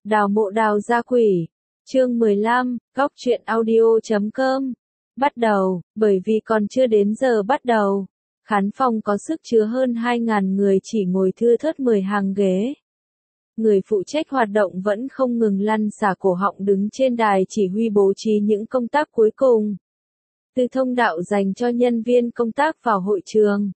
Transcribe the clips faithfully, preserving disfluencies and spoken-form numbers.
Đào mộ đào gia quỷ. Chương mười lăm, góc truyện audio chấm com. Bắt đầu, bởi vì còn chưa đến giờ bắt đầu. Khán phòng có sức chứa hơn hai nghìn người chỉ ngồi thưa thớt mười hàng ghế. Người phụ trách hoạt động vẫn không ngừng lăn xả cổ họng đứng trên đài chỉ huy bố trí những công tác cuối cùng. Từ thông đạo dành cho nhân viên công tác vào hội trường.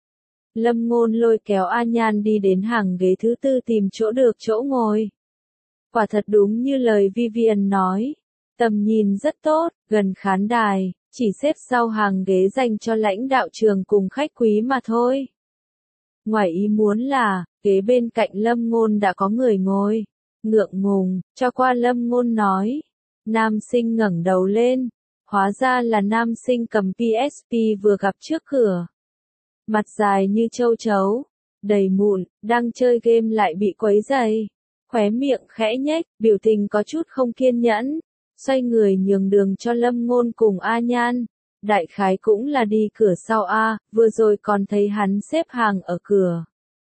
Lâm Ngôn lôi kéo A Nhan đi đến hàng ghế thứ tư tìm chỗ được chỗ ngồi. Quả thật đúng như lời Vivian nói. Tầm nhìn rất tốt, gần khán đài, chỉ xếp sau hàng ghế dành cho lãnh đạo trường cùng khách quý mà thôi. Ngoài ý muốn là, ghế bên cạnh Lâm Ngôn đã có người ngồi. Ngượng ngùng, cho qua Lâm Ngôn nói. Nam sinh ngẩng đầu lên. Hóa ra là nam sinh cầm pê ét pê vừa gặp trước cửa. Mặt dài như châu chấu, đầy mụn, đang chơi game lại bị quấy rầy. Khóe miệng khẽ nhếch, biểu tình có chút không kiên nhẫn. Xoay người nhường đường cho Lâm Ngôn cùng A Nhan. Đại khái cũng là đi cửa sau A, vừa rồi còn thấy hắn xếp hàng ở cửa.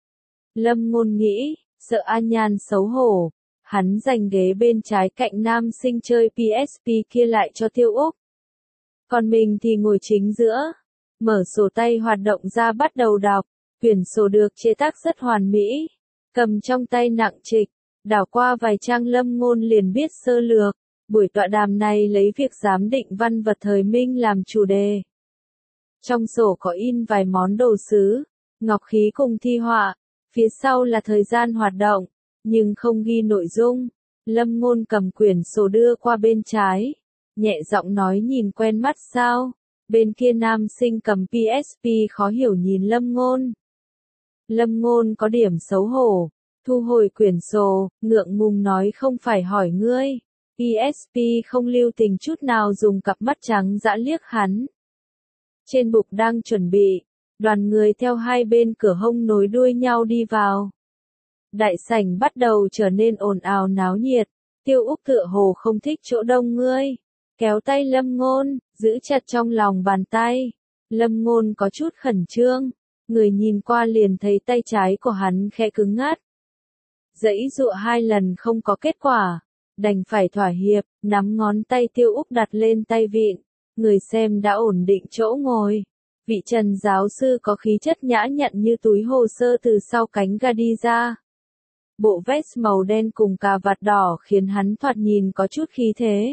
Lâm Ngôn nghĩ, sợ A Nhan xấu hổ. Hắn giành ghế bên trái cạnh nam sinh chơi pê ét pê kia lại cho Tiêu Úc. Còn mình thì ngồi chính giữa. Mở sổ tay hoạt động ra bắt đầu đọc. Quyển sổ được chế tác rất hoàn mỹ. Cầm trong tay nặng trịch. Đảo qua vài trang Lâm Ngôn liền biết sơ lược. Buổi tọa đàm này lấy việc giám định văn vật thời Minh làm chủ đề. Trong sổ có in vài món đồ sứ, ngọc khí cùng thi họa. Phía sau là thời gian hoạt động, nhưng không ghi nội dung. Lâm Ngôn cầm quyển sổ đưa qua bên trái. Nhẹ giọng nói nhìn quen mắt sao. Bên kia nam sinh cầm pê ét pê khó hiểu nhìn Lâm Ngôn. Lâm Ngôn có điểm xấu hổ. Thu hồi quyển sổ, ngượng ngùng nói không phải hỏi ngươi. pê ét pê không lưu tình chút nào dùng cặp mắt trắng dã liếc hắn. Trên bục đang chuẩn bị, đoàn người theo hai bên cửa hông nối đuôi nhau đi vào. Đại sảnh bắt đầu trở nên ồn ào náo nhiệt. Tiêu Úc tựa hồ không thích chỗ đông ngươi. Kéo tay Lâm Ngôn, giữ chặt trong lòng bàn tay. Lâm Ngôn có chút khẩn trương. Người nhìn qua liền thấy tay trái của hắn khẽ cứng ngắt. Giãy giụa hai lần không có kết quả. Đành phải thỏa hiệp, nắm ngón tay Tiêu Úc đặt lên tay vịn. Người xem đã ổn định chỗ ngồi. Vị Trần giáo sư có khí chất nhã nhặn như túi hồ sơ từ sau cánh ga đi ra. Bộ vest màu đen cùng cà vạt đỏ khiến hắn thoạt nhìn có chút khí thế.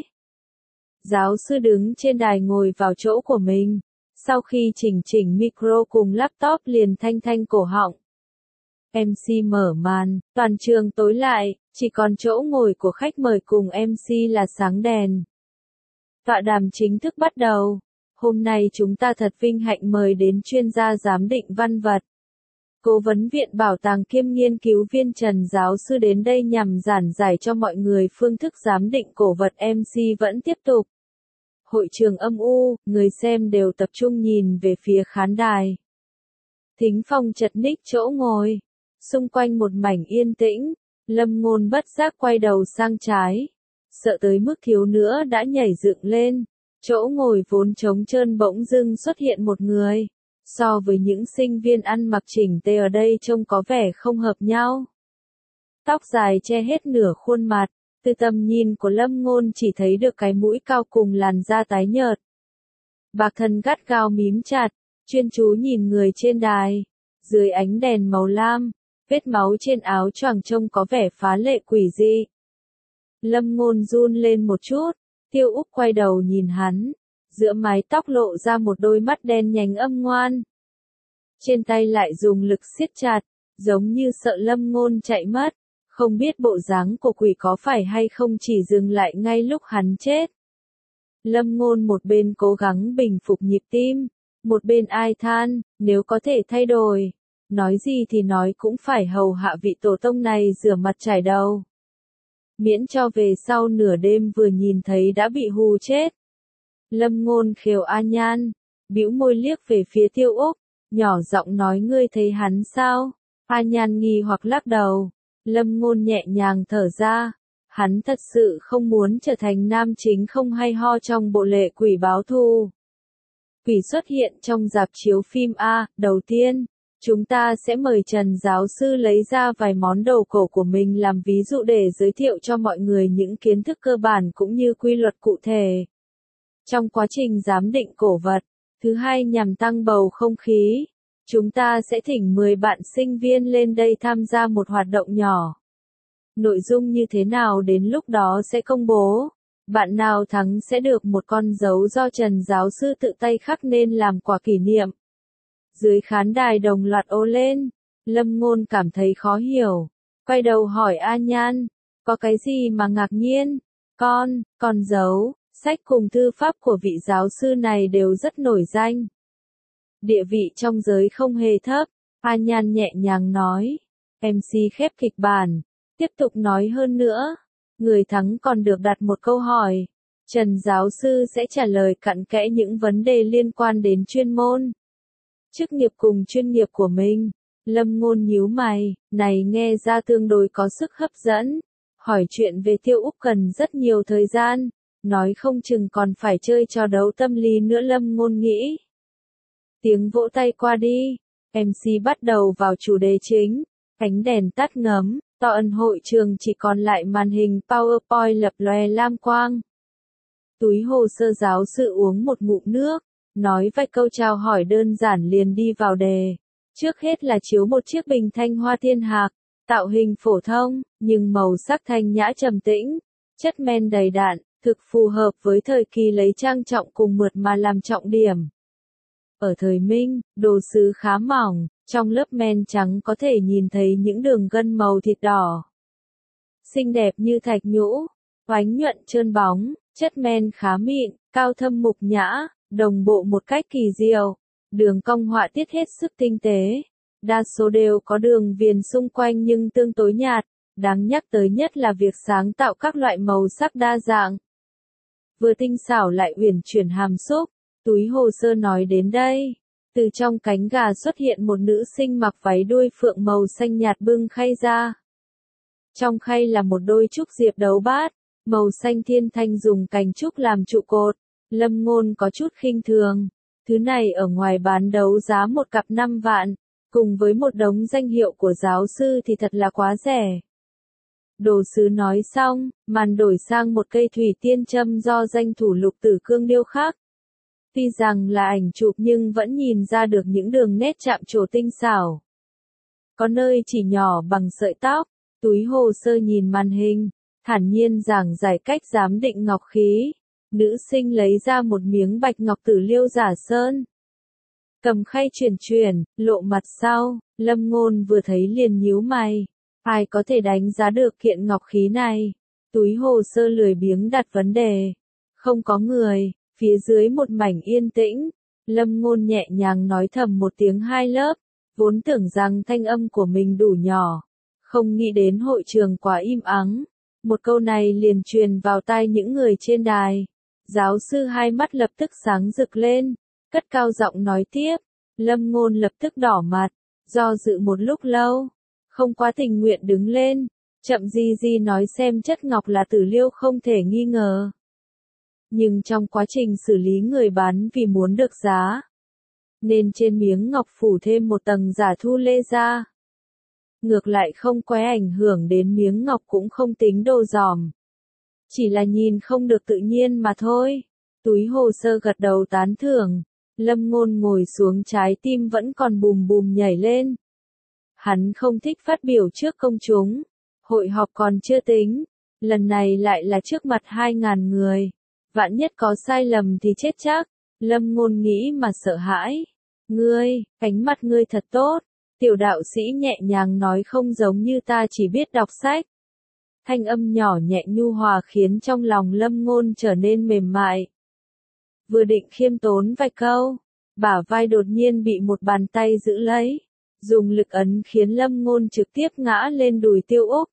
Giáo sư đứng trên đài ngồi vào chỗ của mình. Sau khi chỉnh chỉnh micro cùng laptop liền thanh thanh cổ họng. em xê mở màn, toàn trường tối lại, chỉ còn chỗ ngồi của khách mời cùng em xê là sáng đèn. Tọa đàm chính thức bắt đầu. Hôm nay chúng ta thật vinh hạnh mời đến chuyên gia giám định văn vật. Cố vấn viện bảo tàng kiêm nghiên cứu viên Trần giáo sư đến đây nhằm giảng giải cho mọi người phương thức giám định cổ vật. em xê vẫn tiếp tục. Hội trường âm u, người xem đều tập trung nhìn về phía khán đài. Thính phòng chật ních chỗ ngồi. Xung quanh một mảnh yên tĩnh, Lâm Ngôn bất giác quay đầu sang trái. Sợ tới mức thiếu nữa đã nhảy dựng lên. Chỗ ngồi vốn trống trơn bỗng dưng xuất hiện một người. So với những sinh viên ăn mặc chỉnh tề ở đây trông có vẻ không hợp nhau. Tóc dài che hết nửa khuôn mặt. Từ tầm nhìn của Lâm Ngôn chỉ thấy được cái mũi cao cùng làn da tái nhợt. Bạc thân gắt gao mím chặt, chuyên chú nhìn người trên đài. Dưới ánh đèn màu lam, vết máu trên áo choàng trông có vẻ phá lệ quỷ dị. Lâm Ngôn run lên một chút, Tiêu Úc quay đầu nhìn hắn. Giữa mái tóc lộ ra một đôi mắt đen nhánh âm ngoan. Trên tay lại dùng lực siết chặt, giống như sợ Lâm Ngôn chạy mất. Không biết bộ dáng của quỷ có phải hay không chỉ dừng lại ngay lúc hắn chết. Lâm Ngôn một bên cố gắng bình phục nhịp tim, một bên ai than, nếu có thể thay đổi, nói gì thì nói cũng phải hầu hạ vị tổ tông này rửa mặt chải đầu. Miễn cho về sau nửa đêm vừa nhìn thấy đã bị hù chết. Lâm Ngôn khều A Nhan, bĩu môi liếc về phía Tiêu Úc, nhỏ giọng nói ngươi thấy hắn sao? A Nhan nghi hoặc lắc đầu. Lâm Ngôn nhẹ nhàng thở ra. Hắn thật sự không muốn trở thành nam chính không hay ho trong bộ lệ quỷ báo thù. Quỷ xuất hiện trong rạp chiếu phim A, đầu tiên. Chúng ta sẽ mời Trần giáo sư lấy ra vài món đồ cổ của mình làm ví dụ để giới thiệu cho mọi người những kiến thức cơ bản cũng như quy luật cụ thể. Trong quá trình giám định cổ vật, thứ hai nhằm tăng bầu không khí, chúng ta sẽ thỉnh mười bạn sinh viên lên đây tham gia một hoạt động nhỏ. Nội dung như thế nào đến lúc đó sẽ công bố. Bạn nào thắng sẽ được một con dấu do Trần giáo sư tự tay khắc nên làm quà kỷ niệm. Dưới khán đài đồng loạt ồ lên, Lâm Ngôn cảm thấy khó hiểu, quay đầu hỏi A Nhan, có cái gì mà ngạc nhiên? Con, con dấu, sách cùng thư pháp của vị giáo sư này đều rất nổi danh. Địa vị trong giới không hề thấp, A Nhan nhẹ nhàng nói. em xê khép kịch bản, tiếp tục nói hơn nữa. Người thắng còn được đặt một câu hỏi. Trần giáo sư sẽ trả lời cặn kẽ những vấn đề liên quan đến chuyên môn, chức nghiệp cùng chuyên nghiệp của mình. Lâm Ngôn nhíu mày, này nghe ra tương đối có sức hấp dẫn. Hỏi chuyện về Tiêu Úc cần rất nhiều thời gian, nói không chừng còn phải chơi trò đấu tâm lý nữa Lâm Ngôn nghĩ. Tiếng vỗ tay qua đi, em xê bắt đầu vào chủ đề chính, ánh đèn tắt ngấm, toàn hội trường chỉ còn lại màn hình PowerPoint lập lòe lam quang. Túi hồ sơ giáo sư uống một ngụm nước, nói vài câu chào hỏi đơn giản liền đi vào đề. Trước hết là chiếu một chiếc bình thanh hoa thiên hạc, tạo hình phổ thông, nhưng màu sắc thanh nhã trầm tĩnh, chất men đầy đặn, thực phù hợp với thời kỳ lấy trang trọng cùng mượt mà làm trọng điểm. Ở thời Minh, đồ sứ khá mỏng, trong lớp men trắng có thể nhìn thấy những đường gân màu thịt đỏ. Xinh đẹp như thạch nhũ, oánh nhuận trơn bóng, chất men khá mịn, cao thâm mục nhã, đồng bộ một cách kỳ diệu. Đường cong họa tiết hết sức tinh tế. Đa số đều có đường viền xung quanh nhưng tương tối nhạt. Đáng nhắc tới nhất là việc sáng tạo các loại màu sắc đa dạng. Vừa tinh xảo lại uyển chuyển hàm xúc. Túi hồ sơ nói đến đây. Từ trong cánh gà xuất hiện một nữ sinh mặc váy đuôi phượng màu xanh nhạt bưng khay ra. Trong khay là một đôi trúc diệp đấu bát, màu xanh thiên thanh dùng cành trúc làm trụ cột. Lâm Ngôn có chút khinh thường. Thứ này ở ngoài bán đấu giá một cặp năm vạn, cùng với một đống danh hiệu của giáo sư thì thật là quá rẻ. Đồ sứ nói xong, màn đổi sang một cây thủy tiên châm do danh thủ Lục Tử Cương điêu khắc. Tuy rằng là ảnh chụp nhưng vẫn nhìn ra được những đường nét chạm trổ tinh xảo. Có nơi chỉ nhỏ bằng sợi tóc, túi hồ sơ nhìn màn hình, thản nhiên giảng giải cách giám định ngọc khí. Nữ sinh lấy ra một miếng bạch ngọc tử liêu giả sơn. Cầm khay chuyển chuyển, lộ mặt sau, Lâm Ngôn vừa thấy liền nhíu mày. Ai có thể đánh giá được kiện ngọc khí này? Túi hồ sơ lười biếng đặt vấn đề. Không có người, phía dưới một mảnh yên tĩnh. Lâm Ngôn nhẹ nhàng nói thầm một tiếng hai lớp, vốn tưởng rằng thanh âm của mình đủ nhỏ. Không nghĩ đến hội trường quá im ắng. Một câu này liền truyền vào tai những người trên đài. Giáo sư hai mắt lập tức sáng rực lên, cất cao giọng nói tiếp. Lâm Ngôn lập tức đỏ mặt, do dự một lúc lâu, không quá tình nguyện đứng lên, chậm gì gì nói xem chất ngọc là tử liêu không thể nghi ngờ. Nhưng trong quá trình xử lý người bán vì muốn được giá, nên trên miếng ngọc phủ thêm một tầng giả thu lê ra. Ngược lại không quá ảnh hưởng đến miếng ngọc cũng không tính đồ dòm. Chỉ là nhìn không được tự nhiên mà thôi. Túi hồ sơ gật đầu tán thưởng. Lâm Ngôn ngồi xuống trái tim vẫn còn bùm bùm nhảy lên. Hắn không thích phát biểu trước công chúng. Hội họp còn chưa tính. Lần này lại là trước mặt hai ngàn người. Vạn nhất có sai lầm thì chết chắc. Lâm Ngôn nghĩ mà sợ hãi. Ngươi, ánh mắt ngươi thật tốt. Tiểu đạo sĩ nhẹ nhàng nói không giống như ta chỉ biết đọc sách. Thanh âm nhỏ nhẹ nhu hòa khiến trong lòng Lâm Ngôn trở nên mềm mại. Vừa định khiêm tốn vài câu, bả vai đột nhiên bị một bàn tay giữ lấy. Dùng lực ấn khiến Lâm Ngôn trực tiếp ngã lên đùi Tiêu Úc.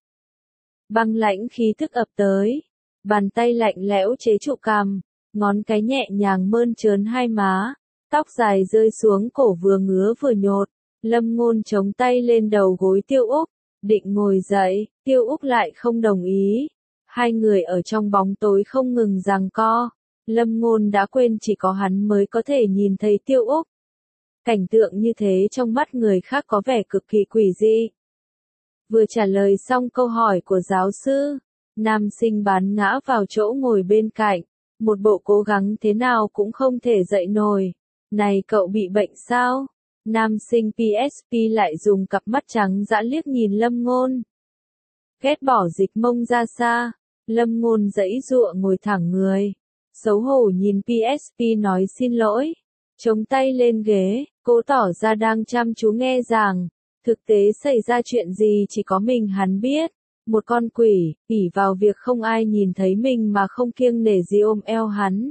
Băng lãnh khí thức ập tới. Bàn tay lạnh lẽo chế trụ cằm, ngón cái nhẹ nhàng mơn trớn hai má. Tóc dài rơi xuống cổ vừa ngứa vừa nhột. Lâm Ngôn chống tay lên đầu gối Tiêu Úc. Định ngồi dậy, Tiêu Úc lại không đồng ý. Hai người ở trong bóng tối không ngừng giằng co. Lâm Ngôn đã quên chỉ có hắn mới có thể nhìn thấy Tiêu Úc. Cảnh tượng như thế trong mắt người khác có vẻ cực kỳ quỷ dị. Vừa trả lời xong câu hỏi của giáo sư, nam sinh bán ngã vào chỗ ngồi bên cạnh, một bộ cố gắng thế nào cũng không thể dậy nổi. Này cậu bị bệnh sao? Nam sinh pê ét pê lại dùng cặp mắt trắng dã liếc nhìn Lâm Ngôn. Ghét bỏ dịch mông ra xa, Lâm Ngôn giãy giụa ngồi thẳng người. Xấu hổ nhìn pê ét pê nói xin lỗi. Chống tay lên ghế, cô tỏ ra đang chăm chú nghe giảng. Thực tế xảy ra chuyện gì chỉ có mình hắn biết. Một con quỷ, ỷ vào việc không ai nhìn thấy mình mà không kiêng nể gì ôm eo hắn.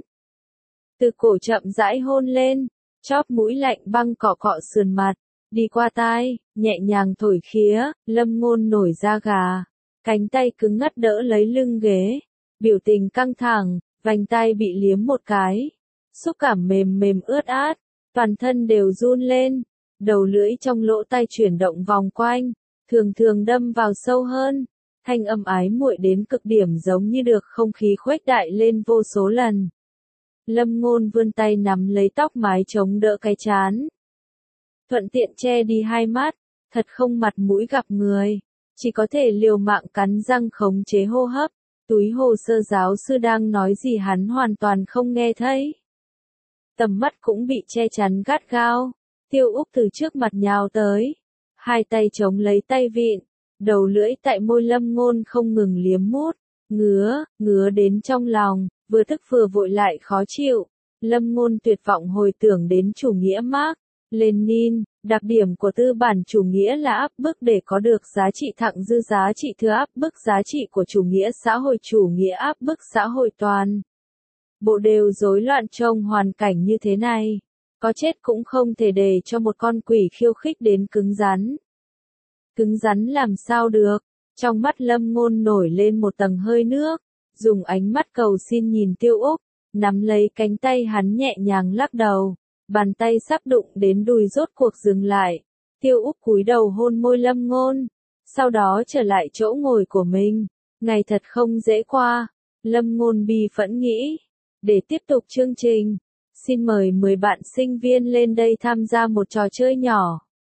Từ cổ chậm rãi hôn lên, chóp mũi lạnh băng cọ cọ sườn mặt, đi qua tai, nhẹ nhàng thổi khía, Lâm Ngôn nổi da gà. Cánh tay cứng ngắc đỡ lấy lưng ghế, biểu tình căng thẳng, vành tai bị liếm một cái. Xúc cảm mềm mềm ướt át, toàn thân đều run lên, đầu lưỡi trong lỗ tai chuyển động vòng quanh, thường thường đâm vào sâu hơn, thanh âm ái muội đến cực điểm giống như được không khí khuếch đại lên vô số lần. Lâm Ngôn vươn tay nắm lấy tóc mái chống đỡ cái trán, thuận tiện che đi hai mắt, thật không mặt mũi gặp người, chỉ có thể liều mạng cắn răng khống chế hô hấp. Túi hồ sơ giáo sư đang nói gì hắn hoàn toàn không nghe thấy. Tầm mắt cũng bị che chắn gắt gao. Tiêu Úc từ trước mặt nhào tới, hai tay chống lấy tay vịn, đầu lưỡi tại môi Lâm Ngôn không ngừng liếm mút, ngứa, ngứa đến trong lòng, vừa tức vừa vội lại khó chịu. Lâm Ngôn tuyệt vọng hồi tưởng đến chủ nghĩa Mác Lênin, đặc điểm của tư bản chủ nghĩa là áp bức để có được giá trị thặng dư giá trị thừa áp bức giá trị của chủ nghĩa xã hội chủ nghĩa áp bức xã hội toàn. Bộ đều rối loạn trong hoàn cảnh như thế này, có chết cũng không thể để cho một con quỷ khiêu khích đến cứng rắn. Cứng rắn làm sao được, trong mắt Lâm Ngôn nổi lên một tầng hơi nước, dùng ánh mắt cầu xin nhìn Tiêu Úc, nắm lấy cánh tay hắn nhẹ nhàng lắc đầu. Bàn tay sắp đụng đến đùi rốt cuộc dừng lại. Tiêu Úc cúi đầu hôn môi Lâm Ngôn, sau đó trở lại chỗ ngồi của mình. Ngày thật không dễ qua. Lâm Ngôn bi phẫn nghĩ. Để tiếp tục chương trình, xin mời mười bạn sinh viên lên đây tham gia một trò chơi nhỏ.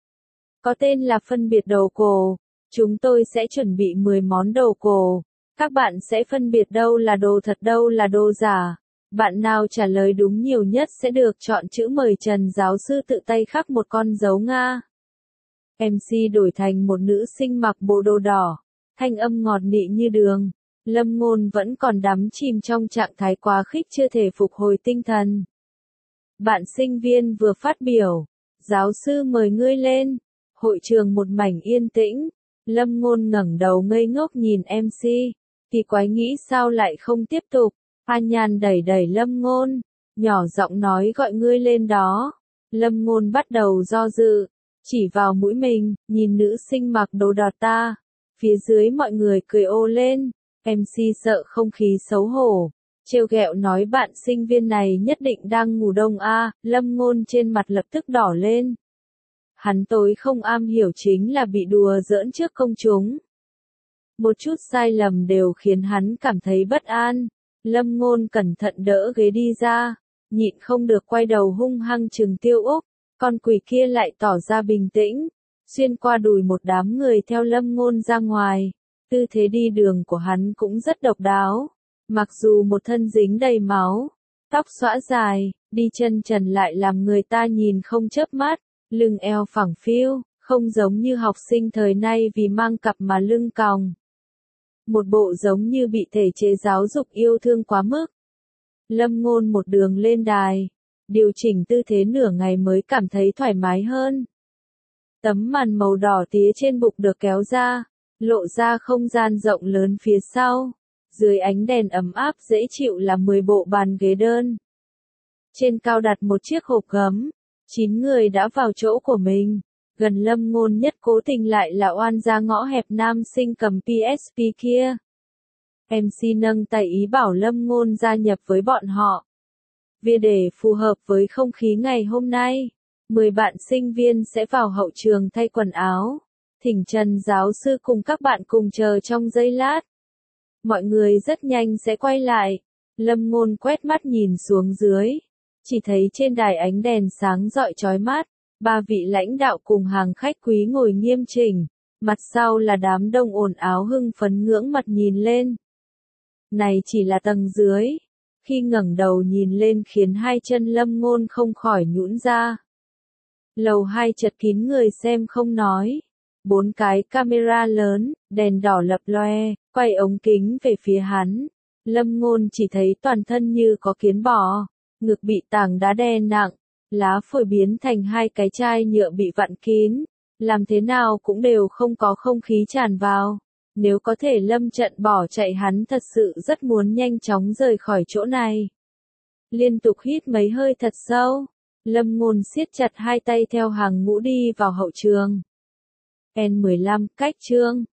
Có tên là phân biệt đồ cổ. Chúng tôi sẽ chuẩn bị mười món đồ cổ. Các bạn sẽ phân biệt đâu là đồ thật đâu là đồ giả. Bạn nào trả lời đúng nhiều nhất sẽ được chọn chữ mời Trần giáo sư tự tay khắc một con dấu Nga. em xê đổi thành một nữ sinh mặc bộ đồ đỏ, thanh âm ngọt nị như đường. Lâm Ngôn vẫn còn đắm chìm trong trạng thái quá khích chưa thể phục hồi tinh thần. Bạn sinh viên vừa phát biểu, giáo sư mời ngươi lên. Hội trường một mảnh yên tĩnh. Lâm Ngôn ngẩng đầu ngây ngốc nhìn em xê, kỳ quái nghĩ sao lại không tiếp tục. A Nhan đẩy đẩy Lâm Ngôn, nhỏ giọng nói gọi ngươi lên đó. Lâm Ngôn bắt đầu do dự, chỉ vào mũi mình, nhìn nữ sinh mặc đồ đỏ ta. Phía dưới mọi người cười ồ lên, em xê sợ không khí xấu hổ, trêu ghẹo nói bạn sinh viên này nhất định đang ngủ đông a. Lâm Ngôn trên mặt lập tức đỏ lên. Hắn tối không am hiểu chính là bị đùa giỡn trước công chúng. Một chút sai lầm đều khiến hắn cảm thấy bất an. Lâm Ngôn cẩn thận đỡ ghế đi ra, nhịn không được quay đầu hung hăng trừng Tiêu Úc, con quỷ kia lại tỏ ra bình tĩnh, xuyên qua đùi một đám người theo Lâm Ngôn ra ngoài, tư thế đi đường của hắn cũng rất độc đáo, mặc dù một thân dính đầy máu, tóc xõa dài, đi chân trần lại làm người ta nhìn không chớp mắt, lưng eo phẳng phiu, không giống như học sinh thời nay vì mang cặp mà lưng còng. Một bộ giống như bị thể chế giáo dục yêu thương quá mức. Lâm Ngôn một đường lên đài, điều chỉnh tư thế nửa ngày mới cảm thấy thoải mái hơn. Tấm màn màu đỏ tía trên bục được kéo ra, lộ ra không gian rộng lớn phía sau. Dưới ánh đèn ấm áp dễ chịu là mười bộ bàn ghế đơn. Trên cao đặt một chiếc hộp gấm, chín người đã vào chỗ của mình. Gần Lâm Ngôn nhất cố tình lại là oan gia ngõ hẹp nam sinh cầm pê ét pê kia. em xê nâng tay ý bảo Lâm Ngôn gia nhập với bọn họ. Vì để phù hợp với không khí ngày hôm nay, mười bạn sinh viên sẽ vào hậu trường thay quần áo. Thỉnh Trần giáo sư cùng các bạn cùng chờ trong giây lát. Mọi người rất nhanh sẽ quay lại. Lâm Ngôn quét mắt nhìn xuống dưới, chỉ thấy trên đài ánh đèn sáng rọi chói mắt. Ba vị lãnh đạo cùng hàng khách quý ngồi nghiêm chỉnh, mặt sau là đám đông ồn ào hưng phấn ngưỡng mặt nhìn lên. Này chỉ là tầng dưới, khi ngẩng đầu nhìn lên khiến hai chân Lâm Ngôn không khỏi nhũn ra. Lầu hai chật kín người xem không nói. Bốn cái camera lớn, đèn đỏ lập loe, quay ống kính về phía hắn. Lâm Ngôn chỉ thấy toàn thân như có kiến bò, ngực bị tảng đá đè nặng, lá phổi biến thành hai cái chai nhựa bị vặn kín, làm thế nào cũng đều không có không khí tràn vào. Nếu có thể lâm trận bỏ chạy hắn thật sự rất muốn nhanh chóng rời khỏi chỗ này. Liên tục hít mấy hơi thật sâu, Lâm Ngôn siết chặt hai tay theo hàng ngũ đi vào hậu trường. en mười lăm, cách chương.